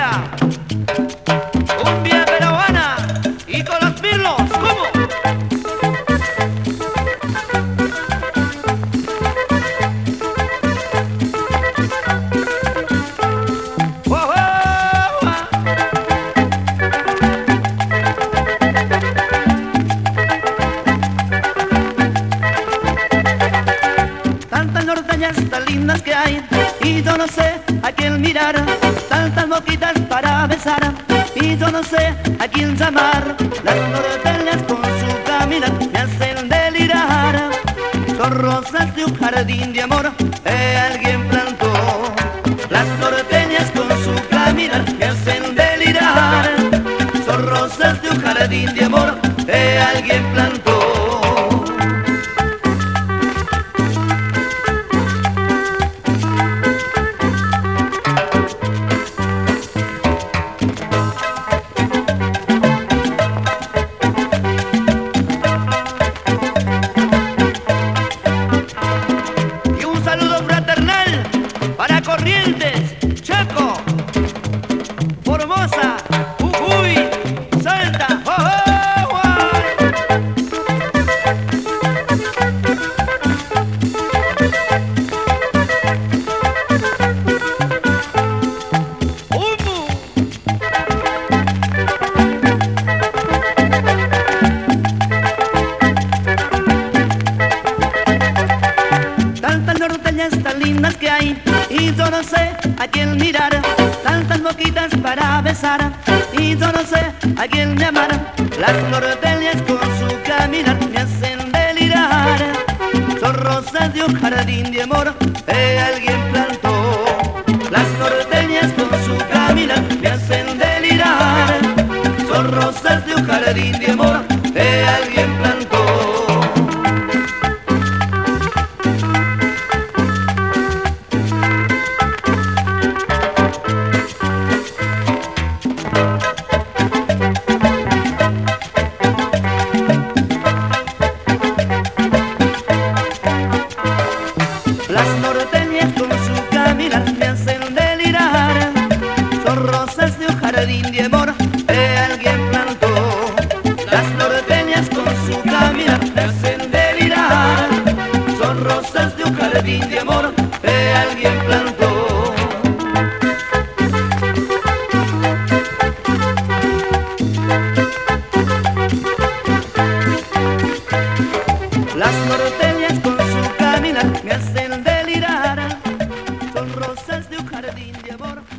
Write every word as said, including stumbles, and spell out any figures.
cumbia, cumbia peruana y con los pirlos, ¿cómo? ¡Wow, wow, wow! Tantas norteñas tan lindas que hay y yo no sé a quién mirar, tantas boquitas para besar y yo no sé a quién llamar. Las norteñas con su caminar me hacen delirar, son rosas de un jardín de amor que alguien plantó. Las norteñas con su caminar me hacen delirar, son rosas de un jardín de amor que alguien plantó. Para Corrientes, Chaco, Formosa, Jujuy, Salta, oh, oh, oh. Umbu. Tantas norteñas tan lindas que hay y yo no sé a quién mirar, tantas boquitas para besar y yo no sé a quién llamar. Las norteñas con su caminar me hacen delirar, son rosas de un jardín de amor que alguien plantó. Las norteñas con su caminar me hacen delirar, son rosas de un jardín de amor que alguien plantó. Las norteñas con su caminar me hacen delirar, son rosas de un jardín de amor que alguien plantó. Las norteñas con su caminar me hacen delirar, son rosas de un jardín de amor que alguien plantó. Las norteñas con su caminar me hacen delirar, son rosas de un jardín de amor.